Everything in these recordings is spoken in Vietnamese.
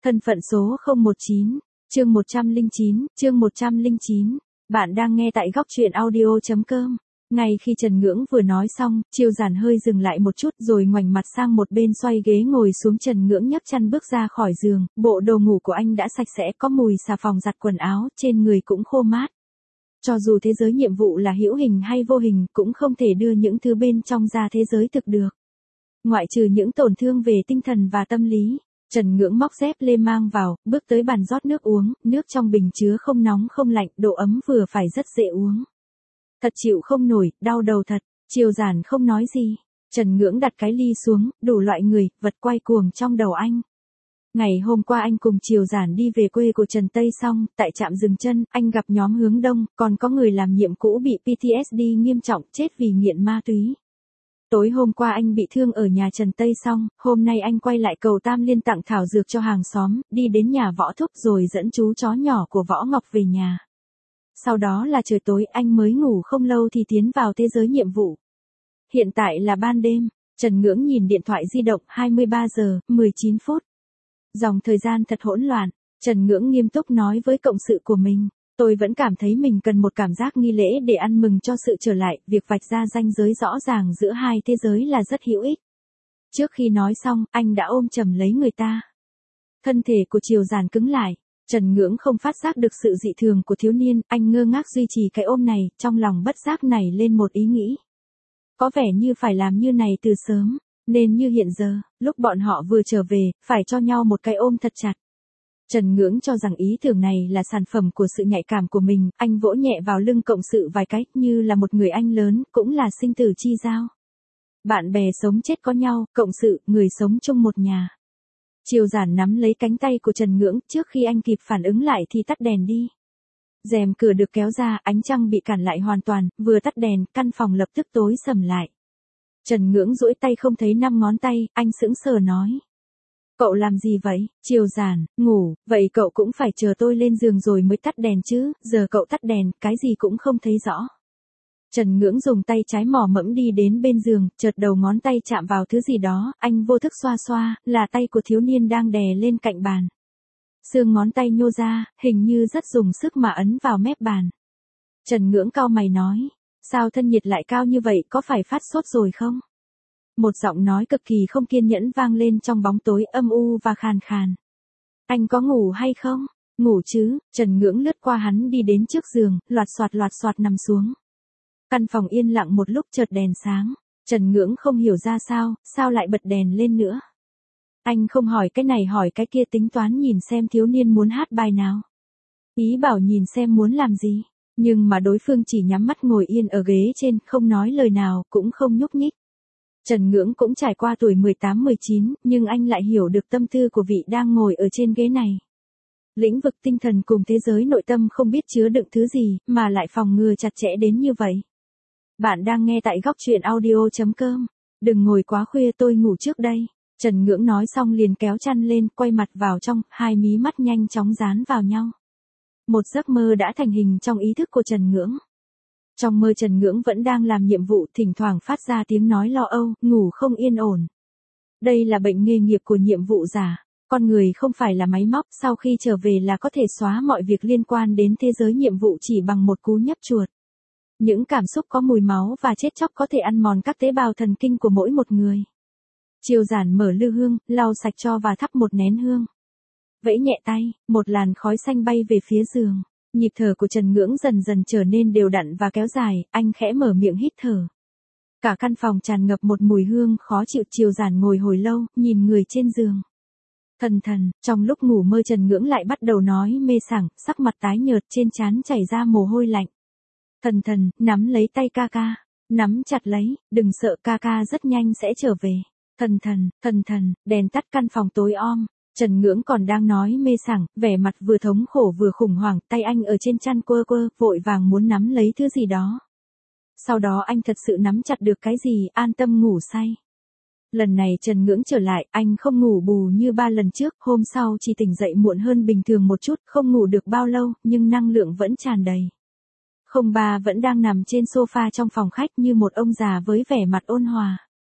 Thân phận số 019, chương 109. Bạn đang nghe tại góc truyện audio.com. Ngay khi Trần Ngưỡng vừa nói xong, Chiêu Giản hơi dừng lại một chút rồi ngoảnh mặt sang một bên xoay ghế ngồi xuống. Trần Ngưỡng nhấc chăn bước ra khỏi giường, bộ đồ ngủ của anh đã sạch sẽ, có mùi xà phòng giặt quần áo, trên người cũng khô mát. Cho dù thế giới nhiệm vụ là hữu hình hay vô hình, cũng không thể đưa những thứ bên trong ra thế giới thực được. Ngoại trừ những tổn thương về tinh thần và tâm lý. Trần Ngưỡng móc dép lê mang vào, bước tới bàn rót nước uống, nước trong bình chứa không nóng không lạnh, độ ấm vừa phải rất dễ uống. Thật chịu không nổi, đau đầu thật. Chiêu Giản không nói gì. Trần Ngưỡng đặt cái ly xuống, đủ loại người, vật quay cuồng trong đầu anh. Ngày hôm qua anh cùng Chiêu Giản đi về quê của Trần Tây xong, tại trạm dừng chân, anh gặp nhóm hướng đông, còn có người làm nhiệm cũ bị PTSD nghiêm trọng, chết vì nghiện ma túy. Tối hôm qua anh bị thương ở nhà Trần Tây xong, hôm nay anh quay lại cầu Tam Liên tặng thảo dược cho hàng xóm, đi đến nhà Võ Thúc rồi dẫn chú chó nhỏ của Võ Ngọc về nhà. Sau đó là trời tối, anh mới ngủ không lâu thì tiến vào thế giới nhiệm vụ. Hiện tại là ban đêm, Trần Ngưỡng nhìn điện thoại di động, 23 giờ, 19 phút. Dòng thời gian thật hỗn loạn, Trần Ngưỡng nghiêm túc nói với cộng sự của mình. Tôi vẫn cảm thấy mình cần một cảm giác nghi lễ để ăn mừng cho sự trở lại, việc vạch ra ranh giới rõ ràng giữa hai thế giới là rất hữu ích. Trước khi nói xong, anh đã ôm chầm lấy người ta. Thân thể của Chiêu Giản cứng lại, Trần Ngưỡng không phát giác được sự dị thường của thiếu niên, anh ngơ ngác duy trì cái ôm này, trong lòng bất giác nảy lên một ý nghĩ. Có vẻ như phải làm như này từ sớm, nên như hiện giờ, lúc bọn họ vừa trở về, phải cho nhau một cái ôm thật chặt. Trần Ngưỡng cho rằng ý tưởng này là sản phẩm của sự nhạy cảm của mình, anh vỗ nhẹ vào lưng cộng sự vài cái, như là một người anh lớn, cũng là sinh tử chi giao. Bạn bè sống chết có nhau, cộng sự, người sống chung một nhà. Chiêu Giản nắm lấy cánh tay của Trần Ngưỡng, trước khi anh kịp phản ứng lại thì tắt đèn đi. Rèm cửa được kéo ra, ánh trăng bị cản lại hoàn toàn, vừa tắt đèn, căn phòng lập tức tối sầm lại. Trần Ngưỡng duỗi tay không thấy 5 ngón tay, anh sững sờ nói. Cậu làm gì vậy? Chiêu Giản, ngủ, vậy cậu cũng phải chờ tôi lên giường rồi mới tắt đèn chứ, giờ cậu tắt đèn, cái gì cũng không thấy rõ. Trần Ngưỡng dùng tay trái mò mẫm đi đến bên giường, chợt đầu ngón tay chạm vào thứ gì đó, anh vô thức xoa xoa, là tay của thiếu niên đang đè lên cạnh bàn. Xương ngón tay nhô ra, hình như rất dùng sức mà ấn vào mép bàn. Trần Ngưỡng cau mày nói, sao thân nhiệt lại cao như vậy, có phải phát sốt rồi không? Một giọng nói cực kỳ không kiên nhẫn vang lên trong bóng tối âm u và khàn khàn. Anh có ngủ hay không? Ngủ chứ. Trần Ngưỡng lướt qua hắn đi đến trước giường, loạt soạt nằm xuống. Căn phòng yên lặng một lúc chợt đèn sáng. Trần Ngưỡng không hiểu ra sao lại bật đèn lên nữa. Anh không hỏi cái này hỏi cái kia, tính toán nhìn xem thiếu niên muốn hát bài nào. Ý bảo nhìn xem muốn làm gì. Nhưng mà đối phương chỉ nhắm mắt ngồi yên ở ghế trên, không nói lời nào, cũng không nhúc nhích. Trần Ngưỡng cũng trải qua tuổi 18-19, nhưng anh lại hiểu được tâm tư của vị đang ngồi ở trên ghế này. Lĩnh vực tinh thần cùng thế giới nội tâm không biết chứa đựng thứ gì, mà lại phòng ngừa chặt chẽ đến như vậy. Bạn đang nghe tại góc truyện audio.com. Đừng ngồi quá khuya, tôi ngủ trước đây. Trần Ngưỡng nói xong liền kéo chăn lên, quay mặt vào trong, hai mí mắt nhanh chóng dán vào nhau. Một giấc mơ đã thành hình trong ý thức của Trần Ngưỡng. Trong mơ Trần Ngưỡng vẫn đang làm nhiệm vụ, thỉnh thoảng phát ra tiếng nói lo âu, ngủ không yên ổn. Đây là bệnh nghề nghiệp của nhiệm vụ giả. Con người không phải là máy móc, sau khi trở về là có thể xóa mọi việc liên quan đến thế giới nhiệm vụ chỉ bằng một cú nhấp chuột. Những cảm xúc có mùi máu và chết chóc có thể ăn mòn các tế bào thần kinh của mỗi một người. Chiêu Giản mở lư hương, lau sạch cho và thắp một nén hương. Vẫy nhẹ tay, một làn khói xanh bay về phía giường. Nhịp thở của Trần Ngưỡng dần dần trở nên đều đặn và kéo dài, anh khẽ mở miệng hít thở. Cả căn phòng tràn ngập một mùi hương khó chịu. Chiêu Giản ngồi hồi lâu, nhìn người trên giường. Thần, trong lúc ngủ mơ Trần Ngưỡng lại bắt đầu nói mê sảng, sắc mặt tái nhợt, trên trán chảy ra mồ hôi lạnh. Thần, nắm lấy tay ca ca. Nắm chặt lấy, đừng sợ, ca ca rất nhanh sẽ trở về. Thần, đèn tắt, căn phòng tối om. Trần Ngưỡng còn đang nói mê sảng, vẻ mặt vừa thống khổ vừa khủng hoảng, tay anh ở trên chăn quơ, vội vàng muốn nắm lấy thứ gì đó. Sau đó anh thật sự nắm chặt được cái gì, an tâm ngủ say. Lần này Trần Ngưỡng trở lại, anh không ngủ bù như 3 lần trước, hôm sau chỉ tỉnh dậy muộn hơn bình thường một chút, không ngủ được bao lâu, nhưng năng lượng vẫn tràn đầy. 03 vẫn đang nằm trên sofa trong phòng khách như một ông già với vẻ mặt ôn hòa.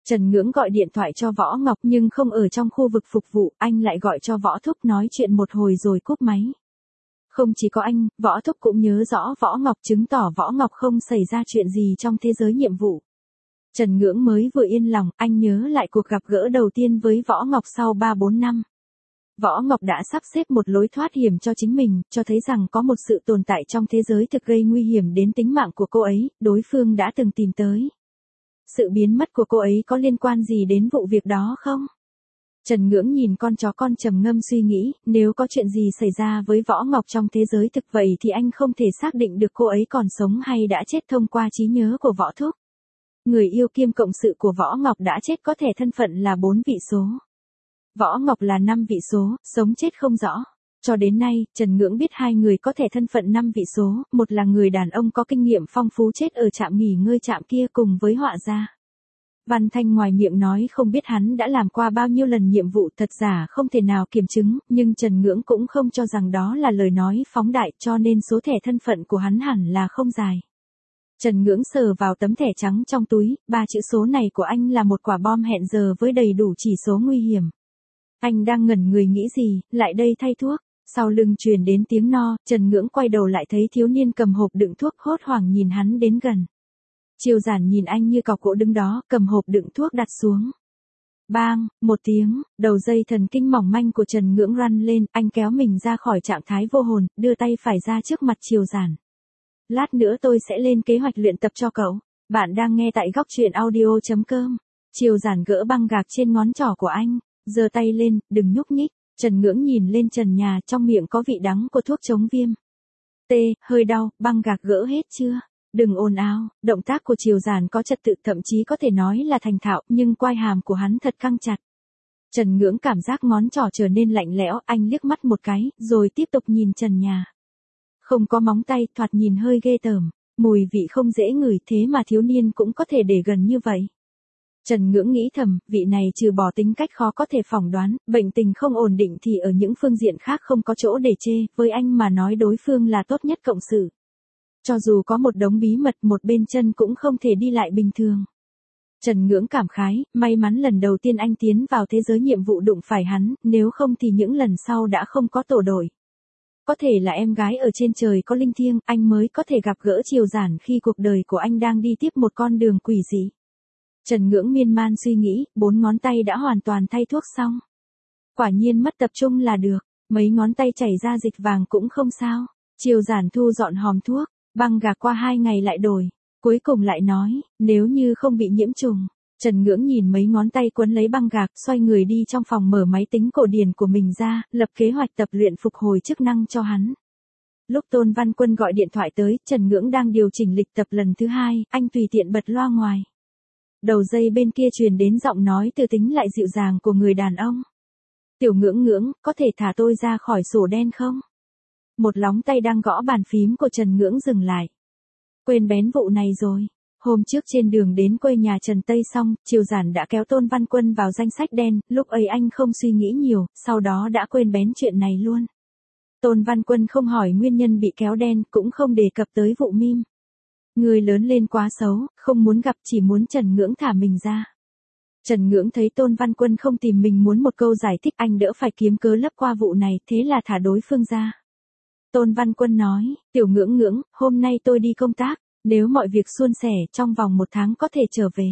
Trần Ngưỡng gọi điện thoại cho Võ Ngọc nhưng không ở trong khu vực phục vụ, anh lại gọi cho Võ Thúc nói chuyện một hồi rồi cúp máy. Không chỉ có anh, Võ Thúc cũng nhớ rõ Võ Ngọc, chứng tỏ Võ Ngọc không xảy ra chuyện gì trong thế giới nhiệm vụ. Trần Ngưỡng mới vừa yên lòng, anh nhớ lại cuộc gặp gỡ đầu tiên với Võ Ngọc sau 3-4 năm. Võ Ngọc đã sắp xếp một lối thoát hiểm cho chính mình, cho thấy rằng có một sự tồn tại trong thế giới thực gây nguy hiểm đến tính mạng của cô ấy, đối phương đã từng tìm tới. Sự biến mất của cô ấy có liên quan gì đến vụ việc đó không? Trần Ngưỡng nhìn con chó con trầm ngâm suy nghĩ, nếu có chuyện gì xảy ra với Võ Ngọc trong thế giới thực vậy thì anh không thể xác định được cô ấy còn sống hay đã chết thông qua trí nhớ của Võ Thúc. Người yêu kiêm cộng sự của Võ Ngọc đã chết có thể thân phận là 4 vị số. Võ Ngọc là 5 vị số, sống chết không rõ. Cho đến nay, Trần Ngưỡng biết hai người có thể thân phận 5 vị số, một là người đàn ông có kinh nghiệm phong phú chết ở trạm nghỉ ngơi trạm kia cùng với họa gia. Văn Thanh ngoài miệng nói không biết hắn đã làm qua bao nhiêu lần nhiệm vụ, thật giả không thể nào kiểm chứng, nhưng Trần Ngưỡng cũng không cho rằng đó là lời nói phóng đại, cho nên số thẻ thân phận của hắn hẳn là không dài. Trần Ngưỡng sờ vào tấm thẻ trắng trong túi, 3 chữ số này của anh là một quả bom hẹn giờ với đầy đủ chỉ số nguy hiểm. Anh đang ngẩn người nghĩ gì, lại đây thay thuốc. Sau lưng truyền đến tiếng no, Trần Ngưỡng quay đầu lại thấy thiếu niên cầm hộp đựng thuốc hốt hoảng nhìn hắn đến gần. Triều Giản nhìn anh như cọc gỗ đứng đó, cầm hộp đựng thuốc đặt xuống. Bang, một tiếng, đầu dây thần kinh mỏng manh của Trần Ngưỡng răn lên, anh kéo mình ra khỏi trạng thái vô hồn, đưa tay phải ra trước mặt Triều Giản. Lát nữa tôi sẽ lên kế hoạch luyện tập cho cậu. Bạn đang nghe tại góc truyện audio.com. Triều Giản gỡ băng gạc trên ngón trỏ của anh, giơ tay lên, đừng nhúc nhích. Trần Ngưỡng nhìn lên trần nhà, trong miệng có vị đắng của thuốc chống viêm. Hơi đau, băng gạc gỡ hết chưa? Đừng ồn ào. Động tác của Triều Giản có trật tự, thậm chí có thể nói là thành thạo, nhưng quai hàm của hắn thật căng chặt. Trần Ngưỡng cảm giác ngón trỏ trở nên lạnh lẽo, anh liếc mắt một cái, rồi tiếp tục nhìn trần nhà. Không có móng tay, thoạt nhìn hơi ghê tởm, mùi vị không dễ ngửi, thế mà thiếu niên cũng có thể để gần như vậy. Trần Ngưỡng nghĩ thầm, vị này trừ bỏ tính cách khó có thể phỏng đoán, bệnh tình không ổn định thì ở những phương diện khác không có chỗ để chê, với anh mà nói đối phương là tốt nhất cộng sự. Cho dù có một đống bí mật, một bên chân cũng không thể đi lại bình thường. Trần Ngưỡng cảm khái, may mắn lần đầu tiên anh tiến vào thế giới nhiệm vụ đụng phải hắn, nếu không thì những lần sau đã không có tổ đội. Có thể là em gái ở trên trời có linh thiêng, anh mới có thể gặp gỡ Triều Giản khi cuộc đời của anh đang đi tiếp một con đường quỷ dị. Trần Ngưỡng miên man suy nghĩ, 4 ngón tay đã hoàn toàn thay thuốc xong. Quả nhiên mất tập trung là được, mấy ngón tay chảy ra dịch vàng cũng không sao. Triều Giản thu dọn hòm thuốc, băng gạc qua 2 ngày lại đổi. Cuối cùng lại nói, nếu như không bị nhiễm trùng. Trần Ngưỡng nhìn mấy ngón tay quấn lấy băng gạc, xoay người đi trong phòng mở máy tính cổ điển của mình ra, lập kế hoạch tập luyện phục hồi chức năng cho hắn. Lúc Tôn Văn Quân gọi điện thoại tới, Trần Ngưỡng đang điều chỉnh lịch tập lần thứ 2, anh tùy tiện bật loa ngoài. Đầu dây bên kia truyền đến giọng nói từ tính lại dịu dàng của người đàn ông. Tiểu Ngưỡng, có thể thả tôi ra khỏi sổ đen không? Một lóng tay đang gõ bàn phím của Trần Ngưỡng dừng lại. Quên bén vụ này rồi. Hôm trước trên đường đến quê nhà Trần Tây xong, Triều Giản đã kéo Tôn Văn Quân vào danh sách đen, lúc ấy anh không suy nghĩ nhiều, sau đó đã quên bén chuyện này luôn. Tôn Văn Quân không hỏi nguyên nhân bị kéo đen, cũng không đề cập tới vụ meme. Người lớn lên quá xấu, không muốn gặp, chỉ muốn Trần Ngưỡng thả mình ra. Trần Ngưỡng thấy Tôn Văn Quân không tìm mình muốn một câu giải thích, anh đỡ phải kiếm cớ lấp qua vụ này, thế là thả đối phương ra. Tôn Văn Quân nói, Tiểu Ngưỡng, hôm nay tôi đi công tác, nếu mọi việc suôn sẻ, trong vòng 1 tháng có thể trở về.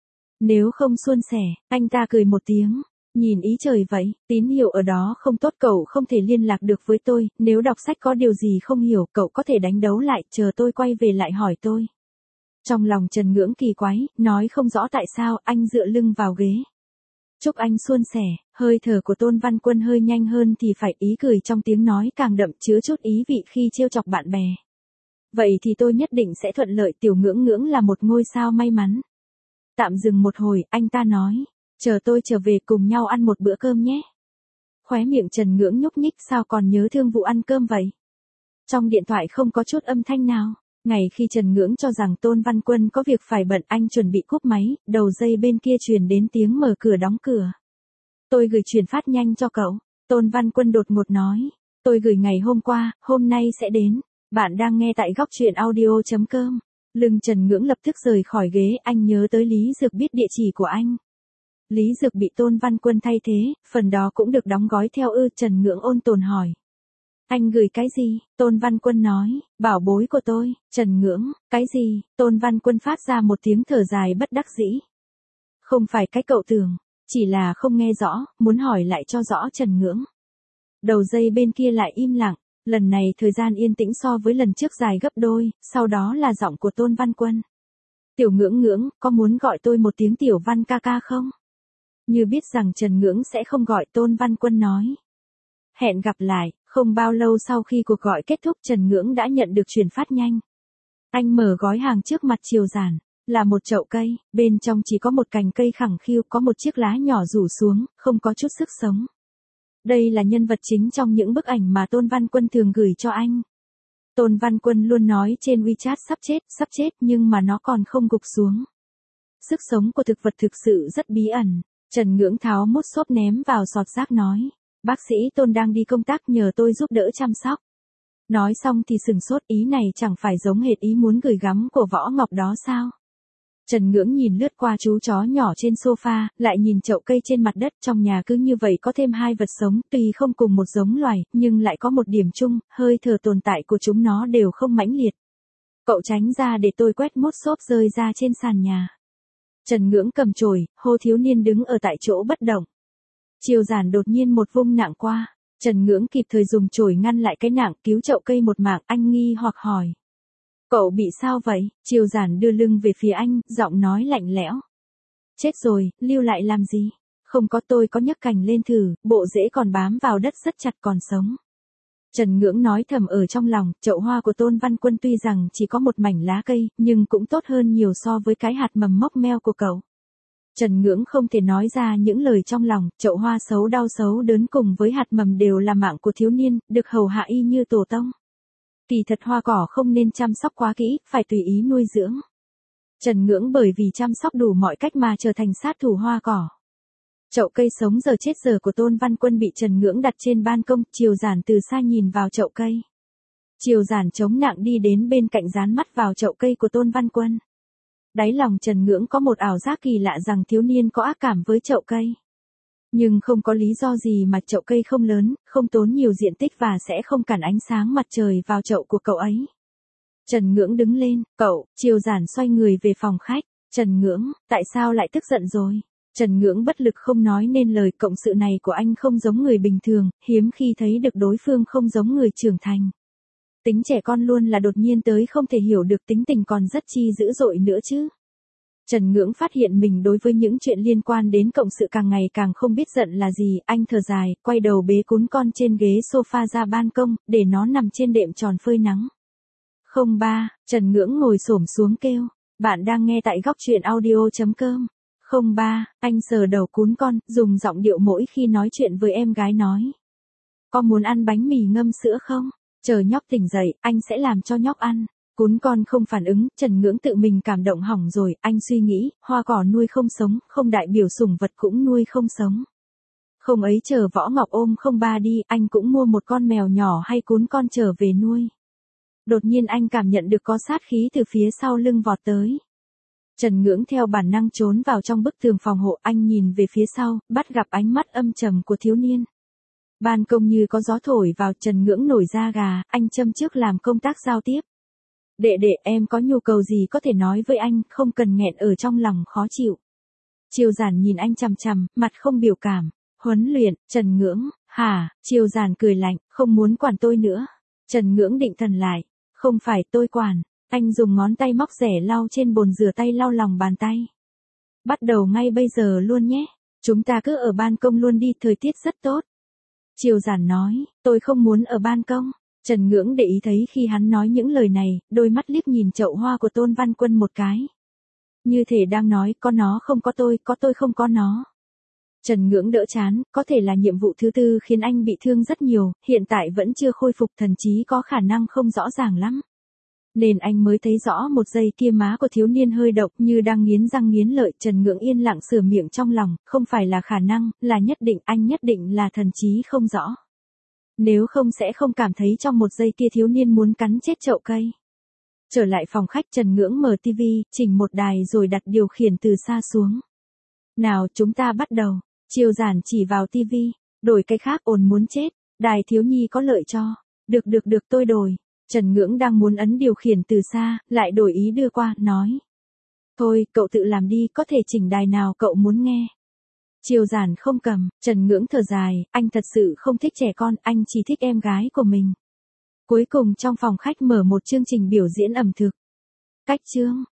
Nếu không suôn sẻ, anh ta cười một tiếng, nhìn ý trời vậy, tín hiệu ở đó không tốt, cậu không thể liên lạc được với tôi, nếu đọc sách có điều gì không hiểu, cậu có thể đánh dấu lại, chờ tôi quay về lại hỏi tôi. Trong lòng Trần Ngưỡng kỳ quái, nói không rõ tại sao, anh dựa lưng vào ghế. Chúc anh suôn sẻ, hơi thở của Tôn Văn Quân hơi nhanh hơn thì phải, ý cười trong tiếng nói càng đậm, chứa chút ý vị khi trêu chọc bạn bè. Vậy thì tôi nhất định sẽ thuận lợi, Tiểu Ngưỡng là một ngôi sao may mắn. Tạm dừng một hồi, anh ta nói, chờ tôi trở về cùng nhau ăn một bữa cơm nhé. Khóe miệng Trần Ngưỡng nhúc nhích, sao còn nhớ thương vụ ăn cơm vậy? Trong điện thoại không có chút âm thanh nào. Ngày khi Trần Ngưỡng cho rằng Tôn Văn Quân có việc phải bận, anh chuẩn bị cúp máy, đầu dây bên kia truyền đến tiếng mở cửa đóng cửa. Tôi gửi chuyển phát nhanh cho cậu. Tôn Văn Quân đột ngột nói, tôi gửi ngày hôm qua, hôm nay sẽ đến. Bạn đang nghe tại góc truyện audio.com. Lưng Trần Ngưỡng lập tức rời khỏi ghế, anh nhớ tới Lý Dược biết địa chỉ của anh. Lý Dược bị Tôn Văn Quân thay thế, phần đó cũng được đóng gói theo Trần Ngưỡng ôn tồn hỏi. Anh gửi cái gì? Tôn Văn Quân nói, bảo bối của tôi. Trần Ngưỡng, cái gì? Tôn Văn Quân phát ra một tiếng thở dài bất đắc dĩ. Không phải cái cậu tưởng, chỉ là không nghe rõ, muốn hỏi lại cho rõ Trần Ngưỡng. Đầu dây bên kia lại im lặng, lần này thời gian yên tĩnh so với lần trước dài gấp đôi, sau đó là giọng của Tôn Văn Quân. Tiểu Ngưỡng Ngưỡng, có muốn gọi tôi một tiếng Tiểu Văn ca ca không? Như biết rằng Trần Ngưỡng sẽ không gọi, Tôn Văn Quân nói. Hẹn gặp lại. Không bao lâu sau khi cuộc gọi kết thúc, Trần Ngưỡng đã nhận được truyền phát nhanh. Anh mở gói hàng trước mặt Triều Giản, là một chậu cây, bên trong chỉ có một cành cây khẳng khiu, có một chiếc lá nhỏ rủ xuống, không có chút sức sống. Đây là nhân vật chính trong những bức ảnh mà Tôn Văn Quân thường gửi cho anh. Tôn Văn Quân luôn nói trên WeChat sắp chết nhưng mà nó còn không gục xuống. Sức sống của thực vật thực sự rất bí ẩn. Trần Ngưỡng tháo mút xốp ném vào sọt rác nói. Bác sĩ Tôn đang đi công tác nhờ tôi giúp đỡ chăm sóc. Nói xong thì sừng sốt, ý này chẳng phải giống hệt ý muốn gửi gắm của Võ Ngọc đó sao? Trần Ngưỡng nhìn lướt qua chú chó nhỏ trên sofa, lại nhìn chậu cây trên mặt đất, trong nhà cứ như vậy có thêm hai vật sống, tuy không cùng một giống loài, nhưng lại có một điểm chung, hơi thở tồn tại của chúng nó đều không mãnh liệt. Cậu tránh ra để tôi quét mút xốp rơi ra trên sàn nhà. Trần Ngưỡng cầm chổi, hô thiếu niên đứng ở tại chỗ bất động. Triều Giản đột nhiên một vung nặng qua, Trần Ngưỡng kịp thời dùng chổi ngăn lại cái nặng, cứu chậu cây một mạng, anh nghi hoặc hỏi. Cậu bị sao vậy? Triều Giản đưa lưng về phía anh, giọng nói lạnh lẽo. Chết rồi, lưu lại làm gì? Không có, tôi có nhấc cành lên thử, bộ rễ còn bám vào đất rất chặt, còn sống. Trần Ngưỡng nói thầm ở trong lòng, chậu hoa của Tôn Văn Quân tuy rằng chỉ có một mảnh lá cây, nhưng cũng tốt hơn nhiều so với cái hạt mầm mốc meo của cậu. Trần Ngưỡng không thể nói ra những lời trong lòng, chậu hoa xấu đau xấu đớn cùng với hạt mầm đều là mạng của thiếu niên, được hầu hạ y như tổ tông. Kỳ thật hoa cỏ không nên chăm sóc quá kỹ, phải tùy ý nuôi dưỡng. Trần Ngưỡng bởi vì chăm sóc đủ mọi cách mà trở thành sát thủ hoa cỏ. Chậu cây sống giờ chết giờ của Tôn Văn Quân bị Trần Ngưỡng đặt trên ban công, Triều Giản từ xa nhìn vào chậu cây. Triều Giản chống nặng đi đến bên cạnh dán mắt vào chậu cây của Tôn Văn Quân. Đáy lòng Trần Ngưỡng có một ảo giác kỳ lạ rằng thiếu niên có ác cảm với chậu cây. Nhưng không có lý do gì mà chậu cây không lớn, không tốn nhiều diện tích và sẽ không cản ánh sáng mặt trời vào chậu của cậu ấy. Trần Ngưỡng đứng lên, cậu, Triều Giản xoay người về phòng khách. Trần Ngưỡng, tại sao lại tức giận rồi? Trần Ngưỡng bất lực không nói nên lời, cộng sự này của anh không giống người bình thường, hiếm khi thấy được đối phương không giống người trưởng thành. Tính trẻ con luôn là đột nhiên tới không thể hiểu được, tính tình còn rất chi dữ dội nữa chứ. Trần Ngưỡng phát hiện mình đối với những chuyện liên quan đến cộng sự càng ngày càng không biết giận là gì, anh thở dài, quay đầu bế cún con trên ghế sofa ra ban công, để nó nằm trên đệm tròn phơi nắng. 03, Trần Ngưỡng ngồi xổm xuống kêu, bạn đang nghe tại góc truyện audio.com. 03, anh sờ đầu cún con, dùng giọng điệu mỗi khi nói chuyện với em gái nói. Có muốn ăn bánh mì ngâm sữa không? Chờ nhóc tỉnh dậy, anh sẽ làm cho nhóc ăn. Cún con không phản ứng, Trần Ngưỡng tự mình cảm động hỏng rồi, anh suy nghĩ, hoa cỏ nuôi không sống, không đại biểu sủng vật cũng nuôi không sống. Không ấy chờ Võ Ngọc ôm 03 đi, anh cũng mua một con mèo nhỏ hay cún con trở về nuôi. Đột nhiên anh cảm nhận được có sát khí từ phía sau lưng vọt tới. Trần Ngưỡng theo bản năng trốn vào trong bức tường phòng hộ, anh nhìn về phía sau, bắt gặp ánh mắt âm trầm của thiếu niên. Ban công như có gió thổi vào, Trần Ngưỡng nổi da gà, anh châm trước làm công tác giao tiếp. Đệ, em có nhu cầu gì có thể nói với anh, không cần nghẹn ở trong lòng khó chịu. Triều Giản nhìn anh chằm chằm, mặt không biểu cảm. Huấn luyện, Trần Ngưỡng, hả? Triều Giản cười lạnh, không muốn quản tôi nữa. Trần Ngưỡng định thần lại, không phải tôi quản. Anh dùng ngón tay móc rẻ lau trên bồn rửa tay lau lòng bàn tay. Bắt đầu ngay bây giờ luôn nhé. Chúng ta cứ ở ban công luôn đi, thời tiết rất tốt. Triều Giản nói, tôi không muốn ở ban công. Trần Ngưỡng để ý thấy khi hắn nói những lời này, đôi mắt liếc nhìn chậu hoa của Tôn Văn Quân một cái. Như thể đang nói, có nó không có tôi không có nó. Trần Ngưỡng đỡ chán, có thể là nhiệm vụ thứ tư khiến anh bị thương rất nhiều, hiện tại vẫn chưa khôi phục, thần trí có khả năng không rõ ràng lắm. Nên anh mới thấy rõ một giây kia má của thiếu niên hơi độc như đang nghiến răng nghiến lợi. Trần Ngưỡng yên lặng sửa miệng trong lòng, không phải là khả năng, là nhất định, anh nhất định là thần trí không rõ. Nếu không sẽ không cảm thấy trong một giây kia thiếu niên muốn cắn chết chậu cây. Trở lại phòng khách, Trần Ngưỡng mở tivi, chỉnh một đài rồi đặt điều khiển từ xa xuống. Nào chúng ta bắt đầu. Triều Giản chỉ vào tivi. Đổi cái khác, ồn muốn chết. Đài thiếu nhi có lợi cho. Được tôi đổi. Trần Ngưỡng đang muốn ấn điều khiển từ xa, lại đổi ý đưa qua, nói. Thôi, cậu tự làm đi, có thể chỉnh đài nào cậu muốn nghe. Triều Giản không cầm, Trần Ngưỡng thở dài, anh thật sự không thích trẻ con, anh chỉ thích em gái của mình. Cuối cùng trong phòng khách mở một chương trình biểu diễn ẩm thực. Cách chương.